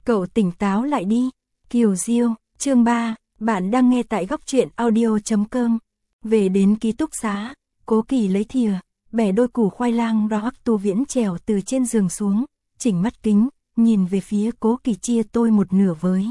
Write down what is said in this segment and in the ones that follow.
Cậu tỉnh táo lại đi. Kiều Diêu, chương 3, bạn đang nghe tại góc truyện audio.com. Về đến ký túc xá, Cố Kỳ lấy thìa, bẻ đôi củ khoai lang rồi Hoắc Tu Viễn trèo từ trên giường xuống, chỉnh mắt kính, nhìn về phía Cố Kỳ chia tôi một nửa với.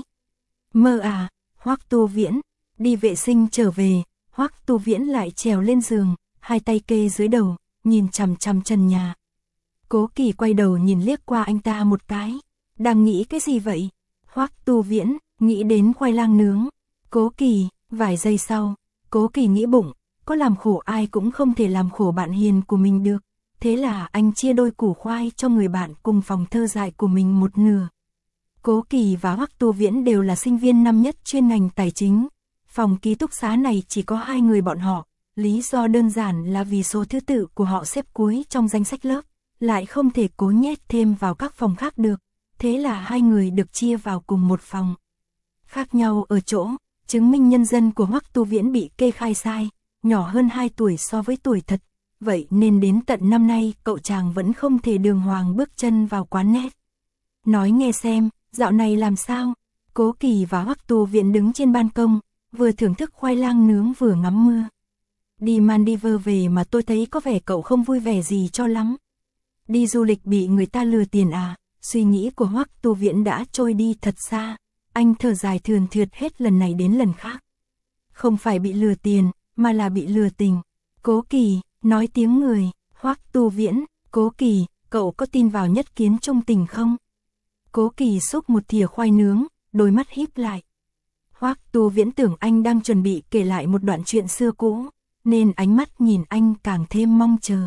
Mơ à, Hoắc Tu Viễn, đi vệ sinh trở về, Hoắc Tu Viễn lại trèo lên giường, hai tay kê dưới đầu, nhìn chằm chằm trần nhà. Cố Kỳ quay đầu nhìn liếc qua anh ta một cái. Đang nghĩ cái gì vậy? Hoắc Tu Viễn, nghĩ đến khoai lang nướng. Cố Kỳ, vài giây sau, Cố Kỳ nghĩ bụng, có làm khổ ai cũng không thể làm khổ bạn hiền của mình được. Thế là anh chia đôi củ khoai cho người bạn cùng phòng thơ dại của mình một nửa. Cố Kỳ và Hoắc Tu Viễn đều là sinh viên năm nhất chuyên ngành tài chính. Phòng ký túc xá này chỉ có 2 người bọn họ. Lý do đơn giản là vì số thứ tự của họ xếp cuối trong danh sách lớp, lại không thể cố nhét thêm vào các phòng khác được. Thế là 2 người được chia vào cùng một phòng. Khác nhau ở chỗ, chứng minh nhân dân của Hoắc Tu Viễn bị kê khai sai, nhỏ hơn 2 tuổi so với tuổi thật. Vậy nên đến tận năm nay cậu chàng vẫn không thể đường hoàng bước chân vào quán net. Nói nghe xem, dạo này làm sao? Cố Kỳ và Hoắc Tu Viễn đứng trên ban công, vừa thưởng thức khoai lang nướng vừa ngắm mưa. Đi Maldives về mà tôi thấy có vẻ cậu không vui vẻ gì cho lắm. Đi du lịch bị người ta lừa tiền à? Suy nghĩ của Hoắc Tu Viễn đã trôi đi thật xa. Anh thở dài thườn thượt hết lần này đến lần khác. Không phải bị lừa tiền, mà là bị lừa tình. Cố Kỳ, nói tiếng người. Hoắc Tu Viễn, Cố Kỳ, cậu có tin vào nhất kiến chung tình không? Cố Kỳ xúc một thìa khoai nướng, đôi mắt híp lại. Hoắc Tu Viễn tưởng anh đang chuẩn bị kể lại một đoạn chuyện xưa cũ, nên ánh mắt nhìn anh càng thêm mong chờ.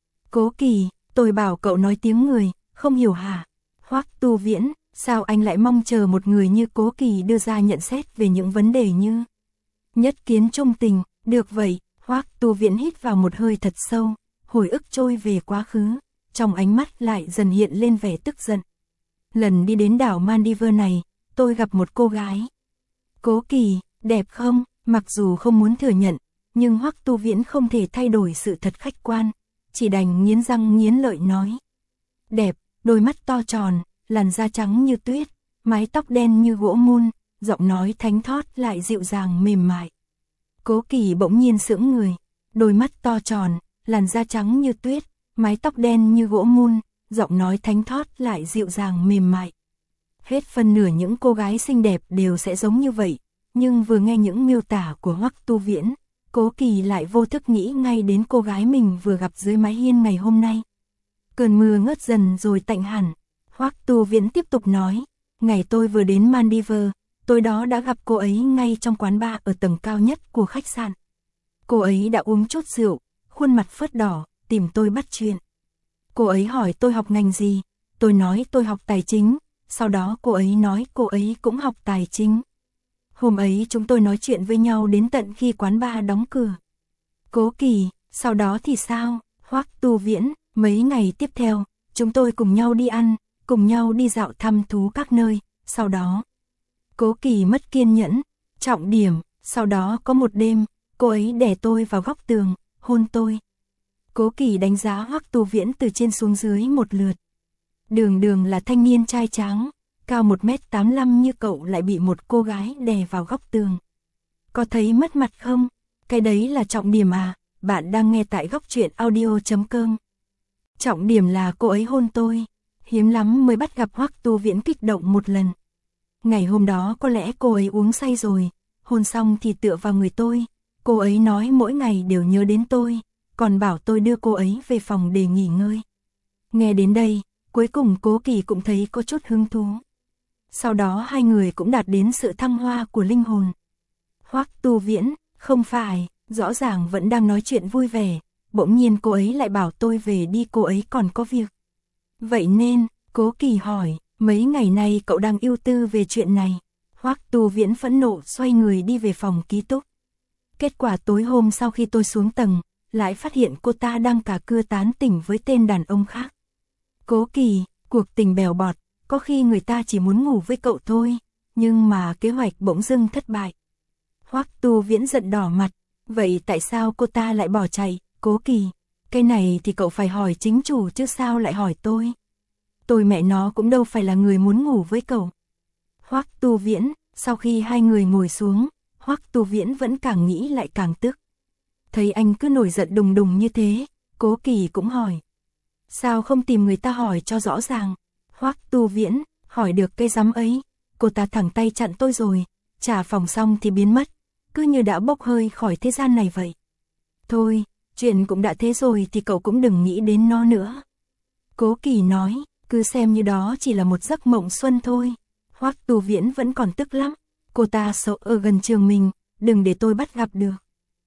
Cố Kỳ, tôi bảo cậu nói tiếng người, không hiểu hả? Hoắc Tu Viễn, sao anh lại mong chờ một người như Cố Kỳ đưa ra nhận xét về những vấn đề như nhất kiến chung tình? Được vậy, Hoắc Tu Viễn hít vào một hơi thật sâu, hồi ức trôi về quá khứ, trong ánh mắt lại dần hiện lên vẻ tức giận. Lần đi đến đảo Maldives này, tôi gặp một cô gái. Cố Kỳ, đẹp không? Mặc dù không muốn thừa nhận, nhưng Hoắc Tu Viễn không thể thay đổi sự thật khách quan, chỉ đành nghiến răng nghiến lợi nói. Đẹp, đôi mắt to tròn, làn da trắng như tuyết, mái tóc đen như gỗ mun, giọng nói thánh thót lại dịu dàng mềm mại. Cố Kỳ bỗng nhiên sững người, đôi mắt to tròn, làn da trắng như tuyết, mái tóc đen như gỗ mun, giọng nói thánh thót lại dịu dàng mềm mại. Hết phần nửa những cô gái xinh đẹp đều sẽ giống như vậy, nhưng vừa nghe những miêu tả của Hoắc Tu Viễn, Cố Kỳ lại vô thức nghĩ ngay đến cô gái mình vừa gặp dưới mái hiên ngày hôm nay. Cơn mưa ngớt dần rồi tạnh hẳn. Hoắc Tu Viễn tiếp tục nói, ngày tôi vừa đến Maldives, tối đó đã gặp cô ấy ngay trong quán bar ở tầng cao nhất của khách sạn. Cô ấy đã uống chút rượu, khuôn mặt phớt đỏ, tìm tôi bắt chuyện. Cô ấy hỏi tôi học ngành gì, tôi nói tôi học tài chính, sau đó cô ấy nói cô ấy cũng học tài chính. Hôm ấy chúng tôi nói chuyện với nhau đến tận khi quán bar đóng cửa. Cố Kỳ, sau đó thì sao? Hoắc Tu Viễn, mấy ngày tiếp theo, chúng tôi cùng nhau đi ăn, cùng nhau đi dạo thăm thú các nơi, sau đó. Cố Kỳ mất kiên nhẫn, trọng điểm, sau đó có một đêm, cô ấy đè tôi vào góc tường, hôn tôi. Cố Kỳ đánh giá Hoắc Tu Viễn từ trên xuống dưới một lượt. Đường là thanh niên trai tráng, cao 1m85 như cậu lại bị một cô gái đè vào góc tường. Có thấy mất mặt không? Cái đấy là trọng điểm à? Bạn đang nghe tại góc truyện audio.com. Trọng điểm là cô ấy hôn tôi. Hiếm lắm mới bắt gặp Hoắc Tu Viễn kích động một lần. Ngày hôm đó có lẽ cô ấy uống say rồi, hôn xong thì tựa vào người tôi. Cô ấy nói mỗi ngày đều nhớ đến tôi, còn bảo tôi đưa cô ấy về phòng để nghỉ ngơi. Nghe đến đây, cuối cùng Cố Kỳ cũng thấy có chút hứng thú. Sau đó 2 người cũng đạt đến sự thăng hoa của linh hồn. Hoắc Tu Viễn, không phải, rõ ràng vẫn đang nói chuyện vui vẻ, bỗng nhiên cô ấy lại bảo tôi về đi, cô ấy còn có việc. Vậy nên, Cố Kỳ hỏi, mấy ngày nay cậu đang ưu tư về chuyện này. Hoắc Tu Viễn phẫn nộ xoay người đi về phòng ký túc. Kết quả tối hôm sau khi tôi xuống tầng, lại phát hiện cô ta đang cà cưa tán tỉnh với tên đàn ông khác. Cố Kỳ, cuộc tình bèo bọt, có khi người ta chỉ muốn ngủ với cậu thôi, nhưng mà kế hoạch bỗng dưng thất bại. Hoắc Tu Viễn giận đỏ mặt, vậy tại sao cô ta lại bỏ chạy? Cố Kỳ, cái này thì cậu phải hỏi chính chủ chứ sao lại hỏi tôi? Tôi mẹ nó cũng đâu phải là người muốn ngủ với cậu, Hoắc Tu Viễn, sau khi hai người ngồi xuống, Hoắc Tu Viễn vẫn càng nghĩ lại càng tức. Thấy anh cứ nổi giận đùng đùng như thế, Cố Kỳ cũng hỏi. Sao không tìm người ta hỏi cho rõ ràng? Hoắc Tu Viễn, hỏi được cái rắm ấy, cô ta thẳng tay chặn tôi rồi, trả phòng xong thì biến mất, cứ như đã bốc hơi khỏi thế gian này vậy. Thôi, chuyện cũng đã thế rồi thì cậu cũng đừng nghĩ đến nó nữa. Cố Kỳ nói, cứ xem như đó chỉ là một giấc mộng xuân thôi. Hoắc Tu Viễn vẫn còn tức lắm, cô ta sợ ở gần trường mình, đừng để tôi bắt gặp được.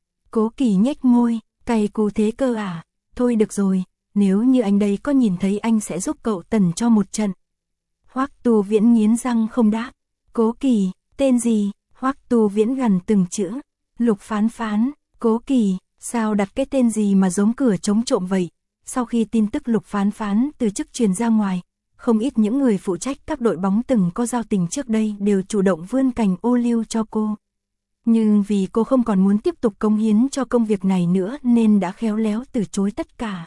Cố Kỳ nhếch môi, cay cú thế cơ à, thôi được rồi, nếu như anh đây có nhìn thấy anh sẽ giúp cậu tần cho một trận. Hoắc Tu Viễn nghiến răng không đáp. Cố Kỳ, tên gì? Hoắc Tu Viễn gằn từng chữ. Lục Phán Phán. Cố Kỳ, sao đặt cái tên gì mà giống cửa chống trộm vậy? Sau khi tin tức Lục Phán Phán từ chức truyền ra ngoài, không ít những người phụ trách các đội bóng từng có giao tình trước đây đều chủ động vươn cành ô liu cho cô. Nhưng vì cô không còn muốn tiếp tục cống hiến cho công việc này nữa nên đã khéo léo từ chối tất cả.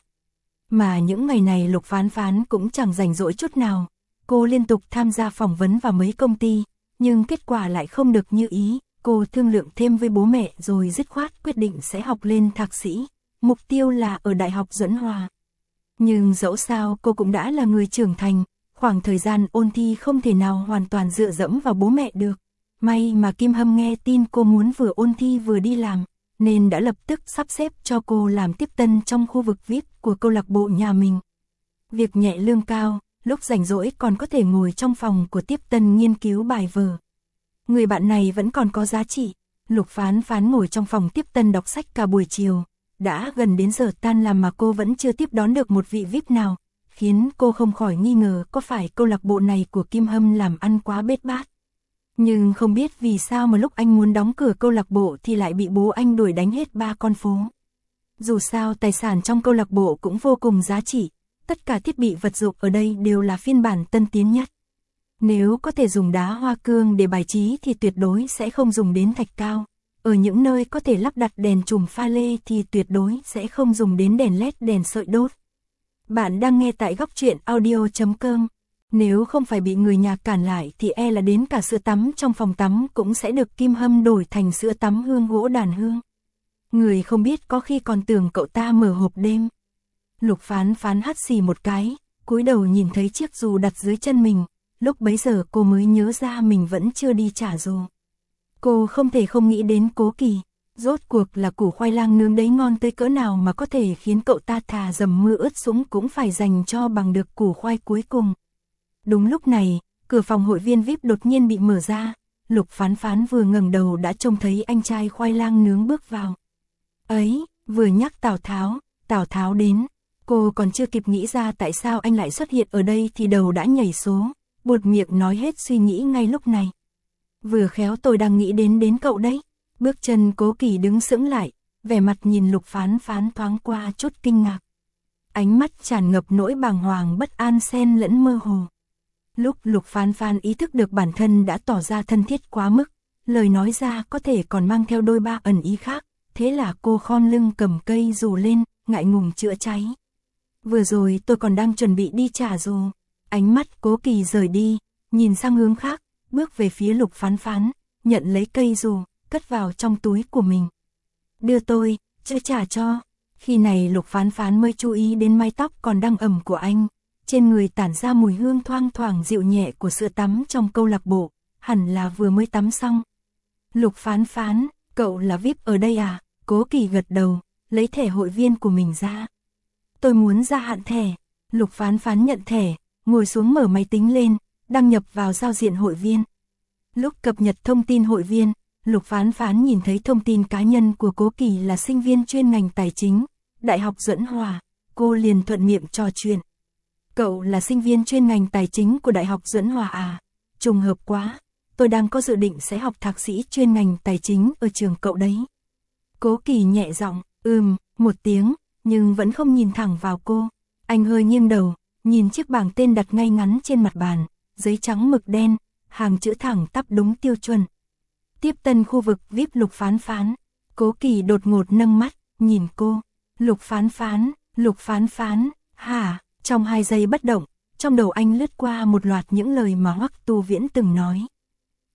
Mà những ngày này Lục Phán Phán cũng chẳng rảnh rỗi chút nào. Cô liên tục tham gia phỏng vấn vào mấy công ty, nhưng kết quả lại không được như ý. Cô thương lượng thêm với bố mẹ rồi dứt khoát quyết định sẽ học lên thạc sĩ. Mục tiêu là ở Đại học Duẫn Hòa. Nhưng dẫu sao cô cũng đã là người trưởng thành, khoảng thời gian ôn thi không thể nào hoàn toàn dựa dẫm vào bố mẹ được. May mà Kim Hâm nghe tin cô muốn vừa ôn thi vừa đi làm, nên đã lập tức sắp xếp cho cô làm tiếp tân trong khu vực VIP của câu lạc bộ nhà mình. Việc nhẹ lương cao, lúc rảnh rỗi còn có thể ngồi trong phòng của tiếp tân nghiên cứu bài vở. Người bạn này vẫn còn có giá trị. Lục Phán Phán ngồi trong phòng tiếp tân đọc sách cả buổi chiều. Đã gần đến giờ tan làm mà cô vẫn chưa tiếp đón được một vị VIP nào, khiến cô không khỏi nghi ngờ có phải câu lạc bộ này của Kim Hâm làm ăn quá bết bát. Nhưng không biết vì sao mà lúc anh muốn đóng cửa câu lạc bộ thì lại bị bố anh đuổi đánh hết 3 con phố. Dù sao tài sản trong câu lạc bộ cũng vô cùng giá trị, tất cả thiết bị vật dụng ở đây đều là phiên bản tân tiến nhất. Nếu có thể dùng đá hoa cương để bài trí thì tuyệt đối sẽ không dùng đến thạch cao. Ở những nơi có thể lắp đặt đèn chùm pha lê thì tuyệt đối sẽ không dùng đến đèn LED đèn sợi đốt. Bạn đang nghe tại góc truyện audio.com. Nếu không phải bị người nhà cản lại thì e là đến cả sữa tắm trong phòng tắm cũng sẽ được Kim Hâm đổi thành sữa tắm hương gỗ đàn hương. Người không biết có khi còn tưởng cậu ta mở hộp đêm. Lục Phán Phán hắt xì một cái, cúi đầu nhìn thấy chiếc dù đặt dưới chân mình, lúc bấy giờ cô mới nhớ ra mình vẫn chưa đi trả dù. Cô không thể không nghĩ đến Cố Kỳ, rốt cuộc là củ khoai lang nướng đấy ngon tới cỡ nào mà có thể khiến cậu ta thà dầm mưa ướt sũng cũng phải dành cho bằng được củ khoai cuối cùng. Đúng lúc này, cửa phòng hội viên VIP đột nhiên bị mở ra, Lục Phán Phán vừa ngẩng đầu đã trông thấy anh trai khoai lang nướng bước vào. Ấy, vừa nhắc Tào Tháo đến, cô còn chưa kịp nghĩ ra tại sao anh lại xuất hiện ở đây thì đầu đã nhảy số, buột miệng nói hết suy nghĩ ngay lúc này. Vừa khéo tôi đang nghĩ đến cậu đấy. Bước chân Cố Kỳ đứng sững lại, vẻ mặt nhìn Lục Phán Phán thoáng qua chút kinh ngạc. Ánh mắt tràn ngập nỗi bàng hoàng bất an xen lẫn mơ hồ. Lúc Lục Phán Phán ý thức được bản thân đã tỏ ra thân thiết quá mức, lời nói ra có thể còn mang theo đôi ba ẩn ý khác, thế là cô khom lưng cầm cây dù lên, ngại ngùng chữa cháy. Vừa rồi tôi còn đang chuẩn bị đi trả dù. Ánh mắt Cố Kỳ rời đi, nhìn sang hướng khác, bước về phía Lục Phán Phán, nhận lấy cây dù, cất vào trong túi của mình. Đưa tôi, chứ trả cho. Khi này Lục Phán Phán mới chú ý đến mái tóc còn đang ẩm của anh, trên người tản ra mùi hương thoang thoảng dịu nhẹ của sữa tắm trong câu lạc bộ, hẳn là vừa mới tắm xong. Lục Phán Phán, cậu là VIP ở đây à? Cố Kỳ gật đầu, lấy thẻ hội viên của mình ra. Tôi muốn gia hạn thẻ. Lục Phán Phán nhận thẻ, ngồi xuống mở máy tính lên, đăng nhập vào giao diện hội viên. Lúc cập nhật thông tin hội viên, Lục Phán Phán nhìn thấy thông tin cá nhân của Cố Kỳ là sinh viên chuyên ngành tài chính, Đại học Duẫn Hòa. Cô liền thuận miệng trò chuyện. Cậu là sinh viên chuyên ngành tài chính của Đại học Duẫn Hòa à? Trùng hợp quá, tôi đang có dự định sẽ học thạc sĩ chuyên ngành tài chính ở trường cậu đấy. Cố Kỳ nhẹ giọng, một tiếng, nhưng vẫn không nhìn thẳng vào cô. Anh hơi nghiêng đầu, nhìn chiếc bảng tên đặt ngay ngắn trên mặt bàn, giấy trắng mực đen, hàng chữ thẳng tắp đúng tiêu chuẩn. Tiếp tân khu vực VIP Lục Phán Phán. Cố Kỳ đột ngột nâng mắt, nhìn cô. Lục Phán Phán, hả? Trong 2 giây bất động, trong đầu anh lướt qua một loạt những lời mà Hoắc Tu Viễn từng nói.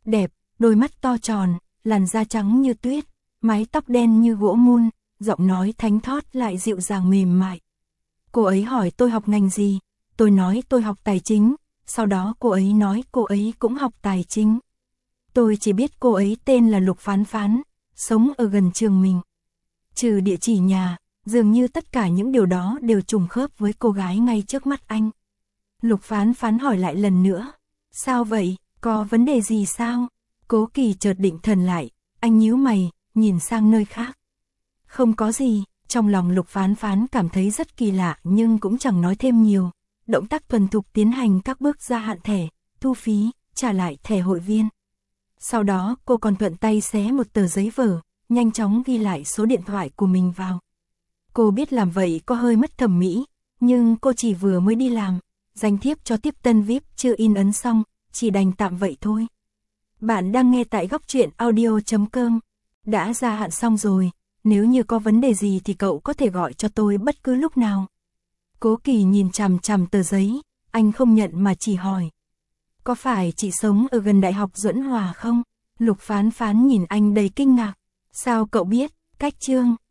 đẹp, đôi mắt to tròn, làn da trắng như tuyết, mái tóc đen như gỗ mun, giọng nói thánh thót lại dịu dàng mềm mại. Cô ấy hỏi tôi học ngành gì, tôi nói tôi học tài chính, sau đó cô ấy nói cô ấy cũng học tài chính. Tôi chỉ biết cô ấy tên là Lục Phán Phán, sống ở gần trường mình. Trừ địa chỉ nhà, dường như tất cả những điều đó đều trùng khớp với cô gái ngay trước mắt anh. Lục Phán Phán hỏi lại lần nữa. Sao vậy, có vấn đề gì sao? Cố Kỳ chợt định thần lại, anh nhíu mày, nhìn sang nơi khác. Không có gì, trong lòng Lục Phán Phán cảm thấy rất kỳ lạ nhưng cũng chẳng nói thêm nhiều. Động tác thuần thục tiến hành các bước gia hạn thẻ, thu phí, trả lại thẻ hội viên. Sau đó cô còn thuận tay xé một tờ giấy vở, nhanh chóng ghi lại số điện thoại của mình vào. Cô biết làm vậy có hơi mất thẩm mỹ, nhưng cô chỉ vừa mới đi làm, danh thiếp cho tiếp tân VIP chưa in ấn xong, chỉ đành tạm vậy thôi. Bạn đang nghe tại góc truyện audio.com. Đã gia hạn xong rồi, nếu như có vấn đề gì thì cậu có thể gọi cho tôi bất cứ lúc nào. Cố Kỳ nhìn chằm chằm tờ giấy, anh không nhận mà chỉ hỏi. Có phải chị sống ở gần Đại học Duẫn Hòa không? Lục Phán Phán nhìn anh đầy kinh ngạc. Sao cậu biết? Cách Trương.